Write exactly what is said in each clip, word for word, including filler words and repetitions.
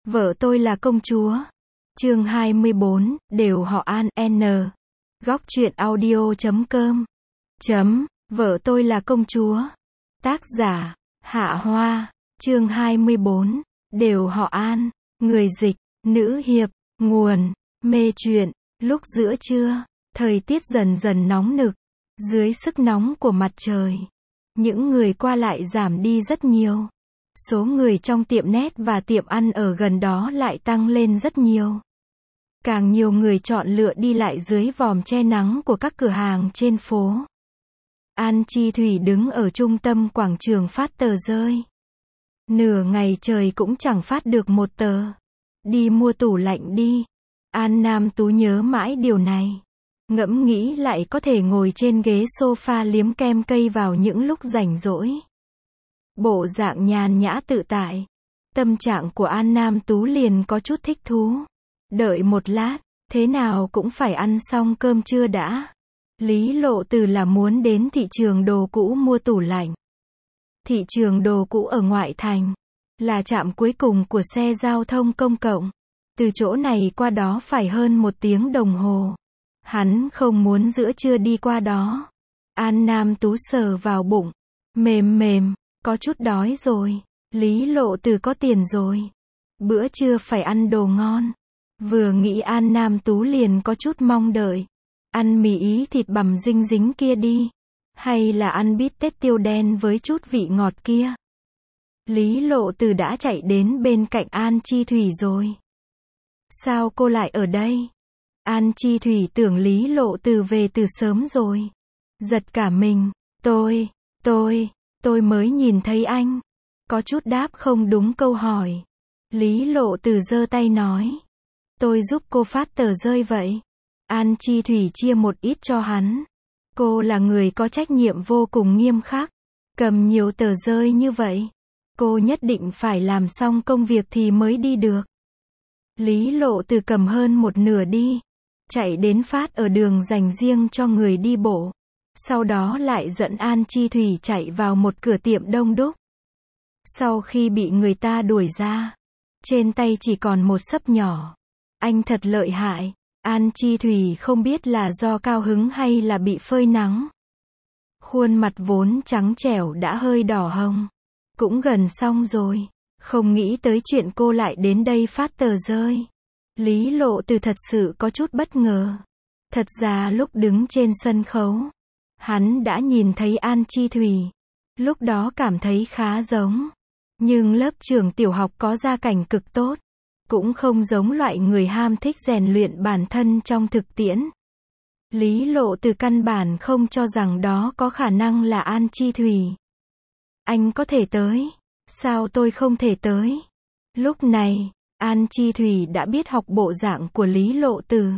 Vợ tôi là công chúa. Chương hai mươi bốn, đều họ An, N. Góc truyện audio chấm com. Chấm, vợ tôi là công chúa. Tác giả, Hạ Hoa. Chương hai mươi bốn, đều họ An. Người dịch, nữ hiệp. Nguồn, mê truyện. Lúc giữa trưa, thời tiết dần dần nóng nực. Dưới sức nóng của mặt trời, những người qua lại giảm đi rất nhiều. Số người trong tiệm net và tiệm ăn ở gần đó lại tăng lên rất nhiều. Càng nhiều người chọn lựa đi lại dưới vòm che nắng của các cửa hàng trên phố. An Chi Thủy đứng ở trung tâm quảng trường phát tờ rơi. Nửa ngày trời cũng chẳng phát được một tờ. Đi mua tủ lạnh đi. An Nam Tú nhớ mãi điều này. Ngẫm nghĩ lại có thể ngồi trên ghế sofa liếm kem cây vào những lúc rảnh rỗi. Bộ dạng nhàn nhã tự tại. Tâm trạng của An Nam Tú liền có chút thích thú. Đợi một lát, thế nào cũng phải ăn xong cơm trưa đã. Lý Lộ Từ là muốn đến thị trường đồ cũ mua tủ lạnh. Thị trường đồ cũ ở ngoại thành, là trạm cuối cùng của xe giao thông công cộng. Từ chỗ này qua đó phải hơn một tiếng đồng hồ. Hắn không muốn giữa trưa đi qua đó. An Nam Tú sờ vào bụng. Mềm mềm, có chút đói rồi. Lý Lộ Từ có tiền rồi. Bữa trưa phải ăn đồ ngon. Vừa nghĩ An Nam Tú liền có chút mong đợi. Ăn mì ý thịt bằm dinh dính kia đi. Hay là ăn bít tết tiêu đen với chút vị ngọt kia. Lý Lộ Từ đã chạy đến bên cạnh An Chi Thủy rồi. Sao cô lại ở đây? An Chi Thủy tưởng Lý Lộ Từ về từ sớm rồi. Giật cả mình. Tôi, tôi, tôi mới nhìn thấy anh. Có chút đáp không đúng câu hỏi. Lý Lộ Từ giơ tay nói. Tôi giúp cô phát tờ rơi vậy. An Chi Thủy chia một ít cho hắn. Cô là người có trách nhiệm vô cùng nghiêm khắc. Cầm nhiều tờ rơi như vậy. Cô nhất định phải làm xong công việc thì mới đi được. Lý Lộ Từ cầm hơn một nửa đi. Chạy đến phát ở đường dành riêng cho người đi bộ. Sau đó lại dẫn An Chi Thủy chạy vào một cửa tiệm đông đúc. Sau khi bị người ta đuổi ra, trên tay chỉ còn một xấp nhỏ. Anh thật lợi hại. An Chi Thủy không biết là do cao hứng hay là bị phơi nắng. Khuôn mặt vốn trắng trẻo đã hơi đỏ hồng. Cũng gần xong rồi. Không nghĩ tới chuyện cô lại đến đây phát tờ rơi. Lý Lộ Từ thật sự có chút bất ngờ. Thật ra lúc đứng trên sân khấu, hắn đã nhìn thấy An Chi Thủy. Lúc đó cảm thấy khá giống. Nhưng lớp trường tiểu học có gia cảnh cực tốt. Cũng không giống loại người ham thích rèn luyện bản thân trong thực tiễn. Lý Lộ Từ căn bản không cho rằng đó có khả năng là An Chi Thủy. Anh có thể tới. Sao tôi không thể tới? Lúc này, An Chi Thủy đã biết học bộ dạng của Lý Lộ Từ.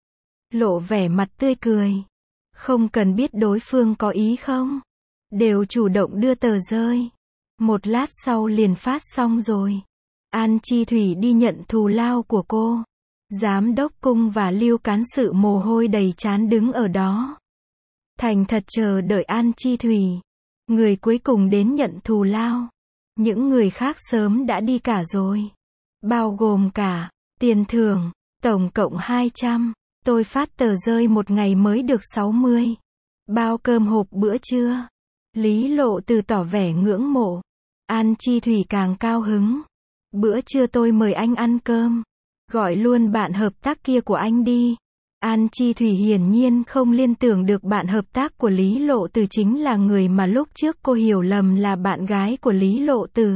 Lộ vẻ mặt tươi cười. Không cần biết đối phương có ý không. Đều chủ động đưa tờ rơi. Một lát sau liền phát xong rồi. An Chi Thủy đi nhận thù lao của cô. Giám đốc cung và Lưu cán sự mồ hôi đầy trán đứng ở đó. Thành thật chờ đợi An Chi Thủy. Người cuối cùng đến nhận thù lao. Những người khác sớm đã đi cả rồi. Bao gồm cả tiền thưởng, tổng cộng hai trăm. Tôi phát tờ rơi một ngày mới được sáu mươi. Bao cơm hộp bữa trưa. Lý Lộ Từ tỏ vẻ ngưỡng mộ. An Chi Thủy càng cao hứng. Bữa trưa tôi mời anh ăn cơm. Gọi luôn bạn hợp tác kia của anh đi. An Chi Thủy hiển nhiên không liên tưởng được bạn hợp tác của Lý Lộ Từ chính là người mà lúc trước cô hiểu lầm là bạn gái của Lý Lộ Từ.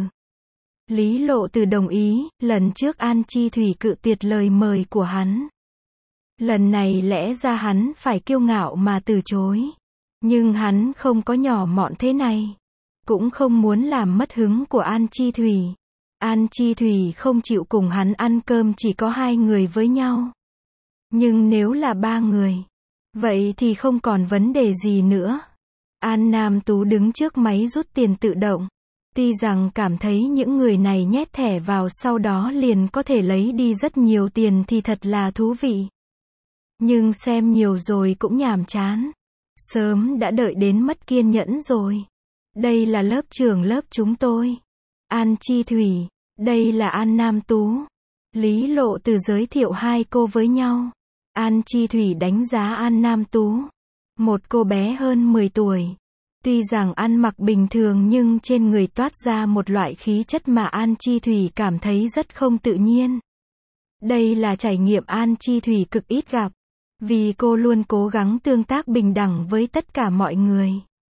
Lý Lộ Từ đồng ý, lần trước An Chi Thủy cự tuyệt lời mời của hắn. Lần này lẽ ra hắn phải kiêu ngạo mà từ chối. Nhưng hắn không có nhỏ mọn thế này. Cũng không muốn làm mất hứng của An Chi Thủy. An Chi Thủy không chịu cùng hắn ăn cơm chỉ có hai người với nhau. Nhưng nếu là ba người, vậy thì không còn vấn đề gì nữa. An Nam Tú đứng trước máy rút tiền tự động. Tuy rằng cảm thấy những người này nhét thẻ vào sau đó liền có thể lấy đi rất nhiều tiền thì thật là thú vị. Nhưng xem nhiều rồi cũng nhàm chán. Sớm đã đợi đến mất kiên nhẫn rồi. Đây là lớp trưởng lớp chúng tôi. An Chi Thủy. Đây là An Nam Tú. Lý Lộ Từ giới thiệu hai cô với nhau. An Chi Thủy đánh giá An Nam Tú. Một cô bé hơn mười tuổi. Tuy rằng ăn mặc bình thường nhưng trên người toát ra một loại khí chất mà An Chi Thủy cảm thấy rất không tự nhiên. Đây là trải nghiệm An Chi Thủy cực ít gặp. Vì cô luôn cố gắng tương tác bình đẳng với tất cả mọi người.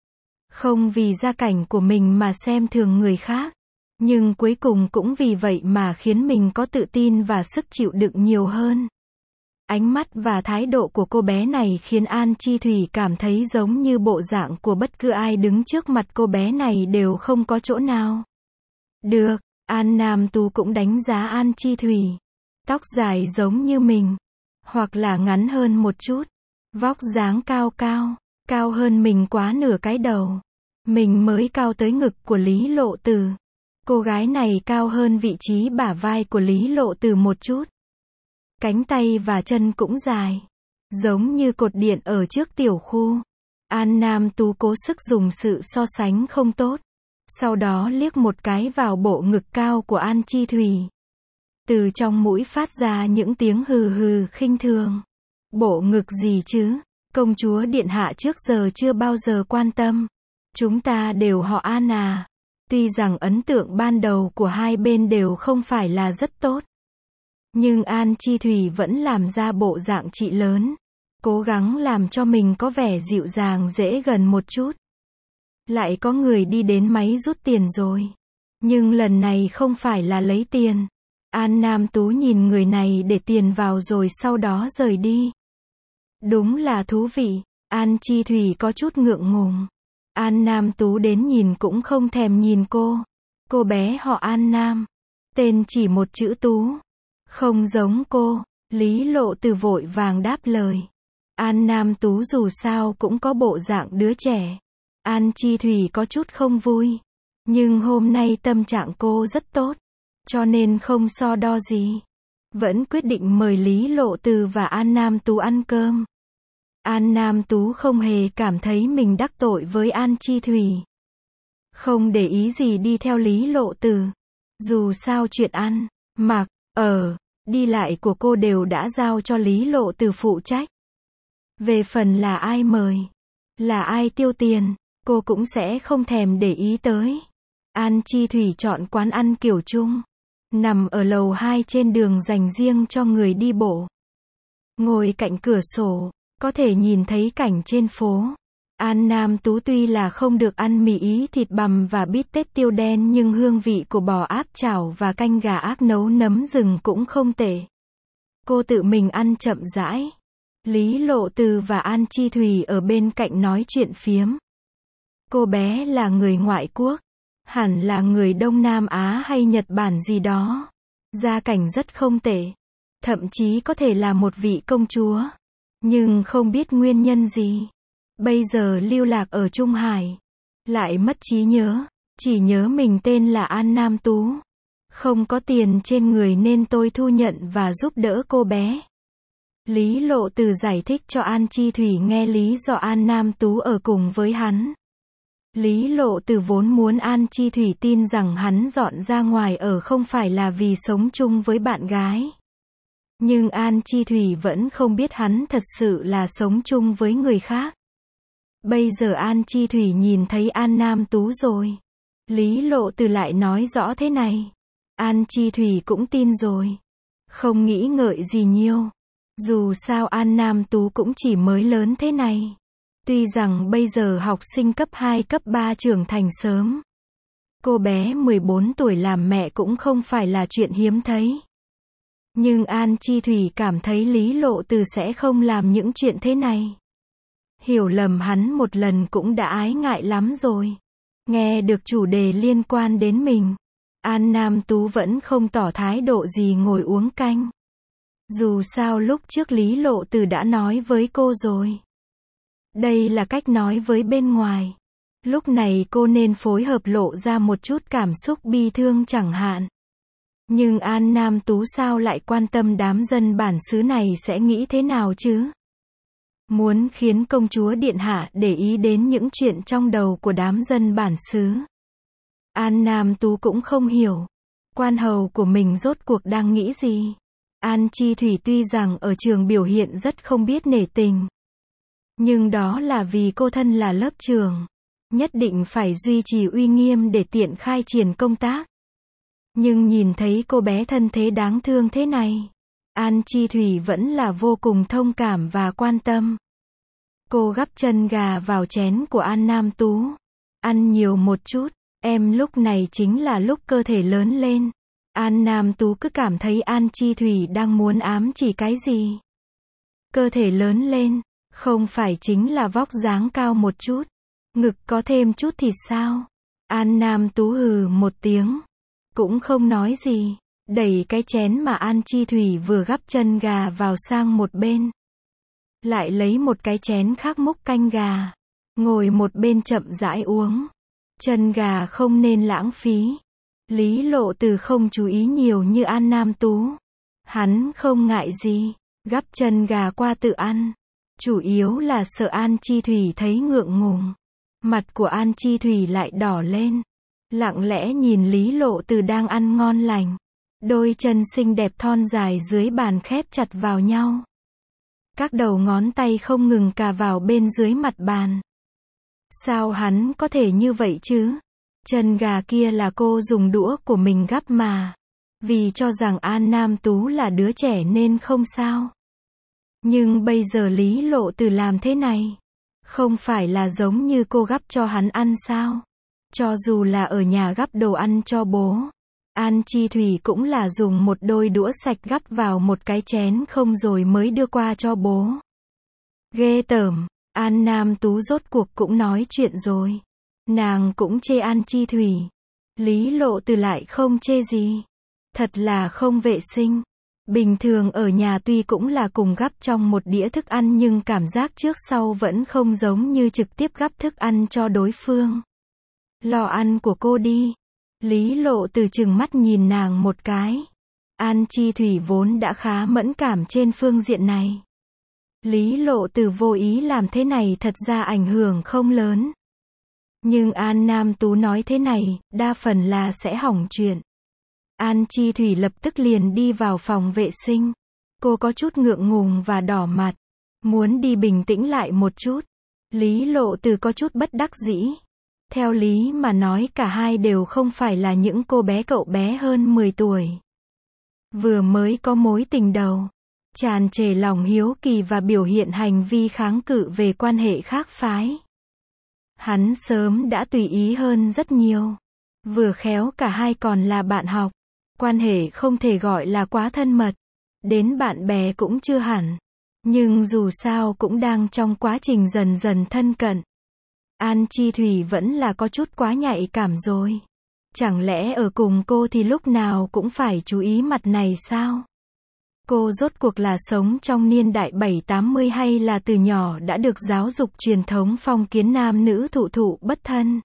Không vì gia cảnh của mình mà xem thường người khác. Nhưng cuối cùng cũng vì vậy mà khiến mình có tự tin và sức chịu đựng nhiều hơn. Ánh mắt và thái độ của cô bé này khiến An Chi Thủy cảm thấy giống như bộ dạng của bất cứ ai đứng trước mặt cô bé này đều không có chỗ nào. Được, An Nam Tú cũng đánh giá An Chi Thủy. Tóc dài giống như mình. Hoặc là ngắn hơn một chút. Vóc dáng cao cao, cao hơn mình quá nửa cái đầu. Mình mới cao tới ngực của Lý Lộ Từ. Cô gái này cao hơn vị trí bả vai của Lý Lộ Từ một chút. Cánh tay và chân cũng dài. Giống như cột điện ở trước tiểu khu. An Nam Tú cố sức dùng sự so sánh không tốt. Sau đó liếc một cái vào bộ ngực cao của An Chi Thủy. Từ trong mũi phát ra những tiếng hừ hừ khinh thường. Bộ ngực gì chứ? Công chúa điện hạ trước giờ chưa bao giờ quan tâm. Chúng ta đều họ An à. Tuy rằng ấn tượng ban đầu của hai bên đều không phải là rất tốt. Nhưng An Chi Thủy vẫn làm ra bộ dạng chị lớn. Cố gắng làm cho mình có vẻ dịu dàng dễ gần một chút. Lại có người đi đến máy rút tiền rồi. Nhưng lần này không phải là lấy tiền. An Nam Tú nhìn người này để tiền vào rồi sau đó rời đi. Đúng là thú vị. An Chi Thủy có chút ngượng ngùng. An Nam Tú đến nhìn cũng không thèm nhìn cô. Cô bé họ An Nam. Tên chỉ một chữ Tú. Không giống cô. Lý Lộ Từ vội vàng đáp lời. An Nam Tú dù sao cũng có bộ dạng đứa trẻ. An Chi Thủy có chút không vui. Nhưng hôm nay tâm trạng cô rất tốt. Cho nên không so đo gì. Vẫn quyết định mời Lý Lộ Từ và An Nam Tú ăn cơm. An Nam Tú không hề cảm thấy mình đắc tội với An Chi Thủy. Không để ý gì đi theo Lý Lộ Từ. Dù sao chuyện ăn, mặc, ở, đi lại của cô đều đã giao cho Lý Lộ Từ phụ trách. Về phần là ai mời, là ai tiêu tiền, cô cũng sẽ không thèm để ý tới. An Chi Thủy chọn quán ăn kiểu Trung. Nằm ở lầu hai trên đường dành riêng cho người đi bộ. Ngồi cạnh cửa sổ, có thể nhìn thấy cảnh trên phố. An Nam Tú tuy là không được ăn mì ý thịt bằm và bít tết tiêu đen nhưng hương vị của bò áp chảo và canh gà ác nấu nấm rừng cũng không tệ. Cô tự mình ăn chậm rãi. Lý Lộ Từ và An Chi Thủy ở bên cạnh nói chuyện phiếm. Cô bé là người ngoại quốc. Hẳn là người Đông Nam Á hay Nhật Bản gì đó. Gia cảnh rất không tệ. Thậm chí có thể là một vị công chúa. Nhưng không biết nguyên nhân gì. Bây giờ lưu lạc ở Trung Hải. Lại mất trí nhớ. Chỉ nhớ mình tên là An Nam Tú. Không có tiền trên người nên tôi thu nhận và giúp đỡ cô bé. Lý Lộ Từ giải thích cho An Chi Thủy nghe lý do An Nam Tú ở cùng với hắn. Lý Lộ Từ vốn muốn An Chi Thủy tin rằng hắn dọn ra ngoài ở không phải là vì sống chung với bạn gái. Nhưng An Chi Thủy vẫn không biết hắn thật sự là sống chung với người khác. Bây giờ An Chi Thủy nhìn thấy An Nam Tú rồi. Lý Lộ Từ lại nói rõ thế này. An Chi Thủy cũng tin rồi. Không nghĩ ngợi gì nhiều. Dù sao An Nam Tú cũng chỉ mới lớn thế này. Tuy rằng bây giờ học sinh cấp hai cấp ba trưởng thành sớm. Cô bé mười bốn tuổi làm mẹ cũng không phải là chuyện hiếm thấy. Nhưng An Chi Thủy cảm thấy Lý Lộ Từ sẽ không làm những chuyện thế này. Hiểu lầm hắn một lần cũng đã ái ngại lắm rồi. Nghe được chủ đề liên quan đến mình. An Nam Tú vẫn không tỏ thái độ gì ngồi uống canh. Dù sao lúc trước Lý Lộ Từ đã nói với cô rồi. Đây là cách nói với bên ngoài. Lúc này cô nên phối hợp lộ ra một chút cảm xúc bi thương chẳng hạn. Nhưng An Nam Tú sao lại quan tâm đám dân bản xứ này sẽ nghĩ thế nào chứ? Muốn khiến công chúa điện hạ để ý đến những chuyện trong đầu của đám dân bản xứ. An Nam Tú cũng không hiểu. Quan hầu của mình rốt cuộc đang nghĩ gì? An Chi Thủy tuy rằng ở trường biểu hiện rất không biết nể tình. Nhưng đó là vì cô thân là lớp trưởng. Nhất định phải duy trì uy nghiêm để tiện khai triển công tác. Nhưng nhìn thấy cô bé thân thế đáng thương thế này, An Chi Thủy vẫn là vô cùng thông cảm và quan tâm. Cô gắp chân gà vào chén của An Nam Tú. Ăn nhiều một chút, em lúc này chính là lúc cơ thể lớn lên. An Nam Tú cứ cảm thấy An Chi Thủy đang muốn ám chỉ cái gì. Cơ thể lớn lên, không phải chính là vóc dáng cao một chút, ngực có thêm chút thịt sao? An Nam Tú hừ một tiếng, cũng không nói gì, đẩy cái chén mà An Chi Thủy vừa gắp chân gà vào sang một bên. Lại lấy một cái chén khác múc canh gà, ngồi một bên chậm rãi uống. Chân gà không nên lãng phí. Lý Lộ Từ không chú ý nhiều như An Nam Tú. Hắn không ngại gì, gắp chân gà qua tự ăn. Chủ yếu là sợ An Chi Thủy thấy ngượng ngùng. Mặt của An Chi Thủy lại đỏ lên. Lặng lẽ nhìn Lý Lộ Từ đang ăn ngon lành. Đôi chân xinh đẹp thon dài dưới bàn khép chặt vào nhau. Các đầu ngón tay không ngừng cà vào bên dưới mặt bàn. Sao hắn có thể như vậy chứ? Chân gà kia là cô dùng đũa của mình gắp mà. Vì cho rằng An Nam Tú là đứa trẻ nên không sao. Nhưng bây giờ Lý Lộ Từ làm thế này, không phải là giống như cô gắp cho hắn ăn sao? Cho dù là ở nhà gắp đồ ăn cho bố, An Chi Thủy cũng là dùng một đôi đũa sạch gắp vào một cái chén không rồi mới đưa qua cho bố. Ghê tởm, An Nam Tú rốt cuộc cũng nói chuyện rồi. Nàng cũng chê An Chi Thủy. Lý Lộ Từ lại không chê gì. Thật là không vệ sinh. Bình thường ở nhà tuy cũng là cùng gắp trong một đĩa thức ăn nhưng cảm giác trước sau vẫn không giống như trực tiếp gắp thức ăn cho đối phương. Lo ăn của cô đi. Lý Lộ Từ trừng mắt nhìn nàng một cái. An Chi Thủy vốn đã khá mẫn cảm trên phương diện này. Lý Lộ Từ vô ý làm thế này thật ra ảnh hưởng không lớn. Nhưng An Nam Tú nói thế này, đa phần là sẽ hỏng chuyện. An Chi Thủy lập tức liền đi vào phòng vệ sinh. Cô có chút ngượng ngùng và đỏ mặt. Muốn đi bình tĩnh lại một chút. Lý Lộ Từ có chút bất đắc dĩ. Theo lý mà nói cả hai đều không phải là những cô bé cậu bé hơn mười tuổi. Vừa mới có mối tình đầu. Tràn trề lòng hiếu kỳ và biểu hiện hành vi kháng cự về quan hệ khác phái. Hắn sớm đã tùy ý hơn rất nhiều. Vừa khéo cả hai còn là bạn học. Quan hệ không thể gọi là quá thân mật. Đến bạn bè cũng chưa hẳn. Nhưng dù sao cũng đang trong quá trình dần dần thân cận. An Chi Thủy vẫn là có chút quá nhạy cảm rồi. Chẳng lẽ ở cùng cô thì lúc nào cũng phải chú ý mặt này sao? Cô rốt cuộc là sống trong niên đại bảy tám mươi hay là từ nhỏ đã được giáo dục truyền thống phong kiến nam nữ thụ thụ bất thân?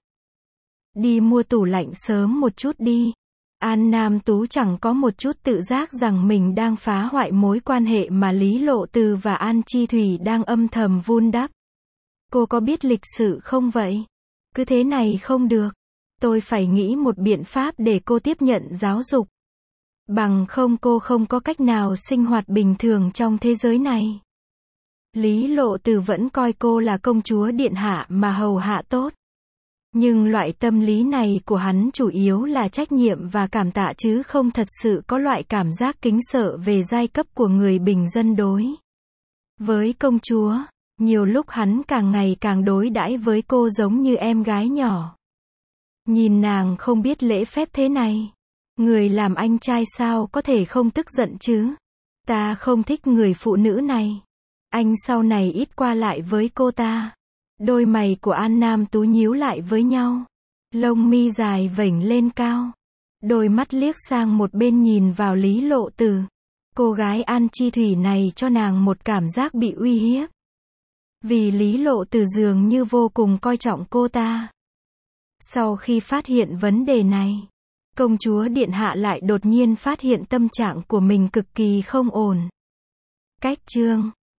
Đi mua tủ lạnh sớm một chút đi. An Nam Tú chẳng có một chút tự giác rằng mình đang phá hoại mối quan hệ mà Lý Lộ Từ và An Chi Thủy đang âm thầm vun đắp. Cô có biết lịch sự không vậy? Cứ thế này không được. Tôi phải nghĩ một biện pháp để cô tiếp nhận giáo dục. Bằng không cô không có cách nào sinh hoạt bình thường trong thế giới này. Lý Lộ Từ vẫn coi cô là công chúa điện hạ mà hầu hạ tốt. Nhưng loại tâm lý này của hắn chủ yếu là trách nhiệm và cảm tạ chứ không thật sự có loại cảm giác kính sợ về giai cấp của người bình dân đối. Với công chúa, nhiều lúc hắn càng ngày càng đối đãi với cô giống như em gái nhỏ. Nhìn nàng không biết lễ phép thế này. Người làm anh trai sao có thể không tức giận chứ? Ta không thích người phụ nữ này. Anh sau này ít qua lại với cô ta. Đôi mày của An Nam Tú nhíu lại với nhau. Lông mi dài vểnh lên cao. Đôi mắt liếc sang một bên nhìn vào Lý Lộ Từ. Cô gái An Chi Thủy này cho nàng một cảm giác bị uy hiếp. Vì Lý Lộ Từ dường như vô cùng coi trọng cô ta. Sau khi phát hiện vấn đề này, công chúa điện hạ lại đột nhiên phát hiện tâm trạng của mình cực kỳ không ổn. Cách chương